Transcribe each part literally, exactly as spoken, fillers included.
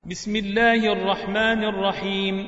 بسم الله الرحمن الرحيم.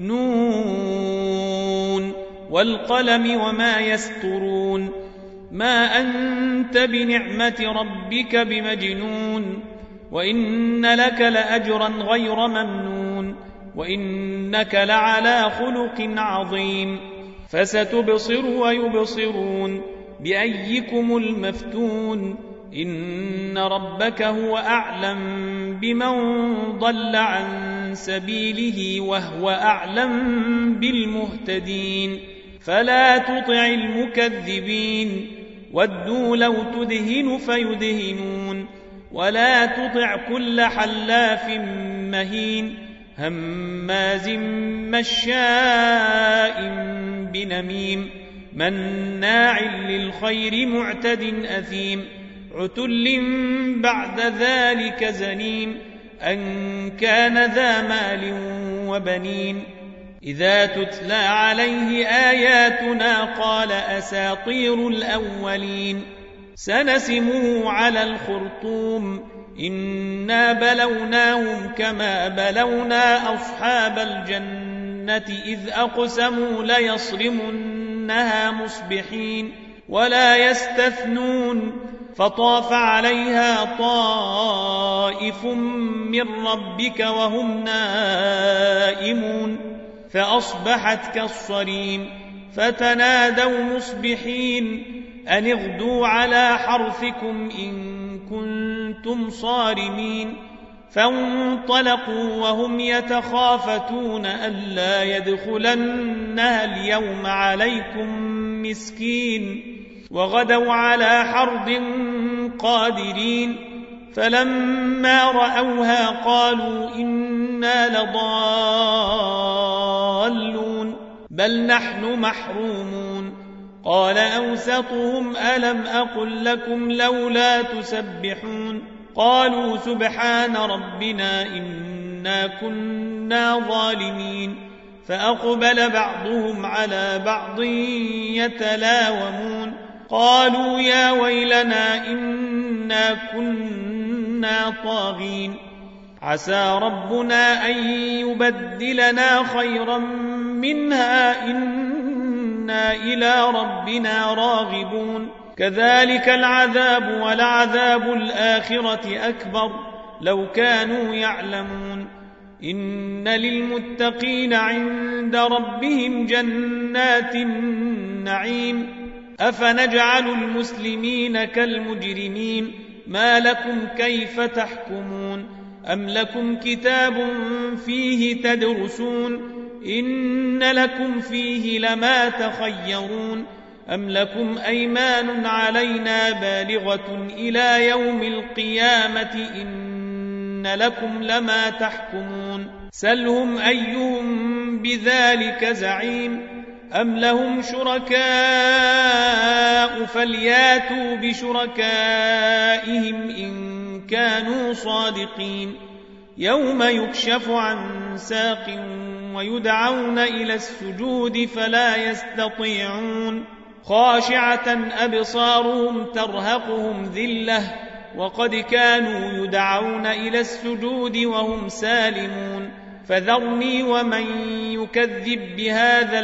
نون والقلم وما يسطرون. ما أنت بنعمة ربك بمجنون، وإن لك لأجرا غير ممنون، وإنك لعلى خلق عظيم. فستبصر ويبصرون بأيكم المفتون. إن ربك هو أعلم بمن ضل عن سبيله وهو أعلم بالمهتدين. فلا تطع المكذبين، ودوا لو تدهن فيدهنون. ولا تطع كل حلاف مهين هماز مشاء بنميم مناع للخير معتد أثيم عتل بعد ذلك زنيم أن كان ذا مال وبنين. إذا تتلى عليه آياتنا قال أساطير الأولين. سنسمه على الخرطوم إنا بلوناهم كما بلونا أصحاب الجنة إذ أقسموا ليصرمنها مصبحين ولا يستثنون. فطاف عليها طائف من ربك وهم نائمون فأصبحت كالصريم. فتنادوا مصبحين أن اغدوا على حرثكم إن كنتم صارمين. فانطلقوا وهم يتخافتون ألا يدخلنها اليوم عليكم مسكين وغدوا على حرد قادرين. فلما رأوها قالوا إنا لضالون بل نحن محرومون. قال أوسطهم ألم أقل لكم لولا تسبحون. قالوا سبحان ربنا إنا كنا ظالمين. فأقبل بعضهم على بعض يتلاومون قالوا يا ويلنا إنا كنا طاغين. عسى ربنا أن يبدلنا خيرا منها إنا إلى ربنا راغبون. كذلك العذاب ولعذاب الآخرة أكبر لو كانوا يعلمون. إن للمتقين عند ربهم جنات النعيم. أفنجعل المسلمين كالمجرمين ما لكم كيف تحكمون. أم لكم كتاب فيه تدرسون إن لكم فيه لما تخيرون. أم لكم أيمان علينا بالغة إلى يوم القيامة إن لكم لما تحكمون. سلهم أيهم بذلك زعيم. أم لهم شركاء فلياتوا بشركائهم إن كانوا صادقين. يوم يكشف عن ساق ويدعون إلى السجود فلا يستطيعون. خاشعة أبصارهم ترهقهم ذلة وقد كانوا يدعون إلى السجود وهم سالمون. فذرني ومن يكذب بهذا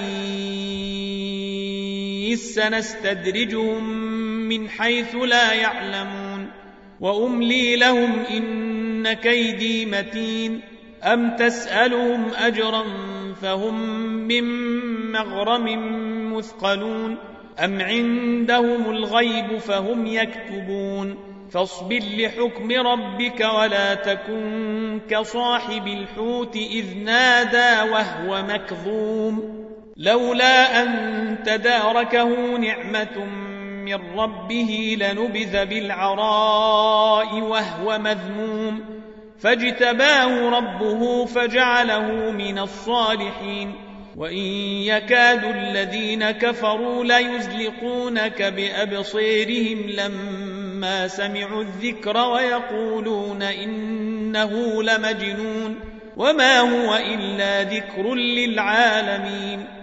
الحديث سنستدرجهم من حيث لا يعلمون وأملي لهم إن كيدي متين. أم تسألهم أجرا فهم من مغرم مثقلون أم عندهم الغيب فهم يكتبون. فاصبر لحكم ربك ولا تكن كصاحب الحوت إذ نادى وهو مكظوم لولا أن تداركه نعمة من ربه لنبذ بالعراء وهو مذموم. فاجتباه ربه فجعله من الصالحين. وإن يكاد الذين كفروا ليزلقونك بأبصيرهم لما سمعوا الذكر ويقولون إنه لمجنون وما هو إلا ذكر للعالمين.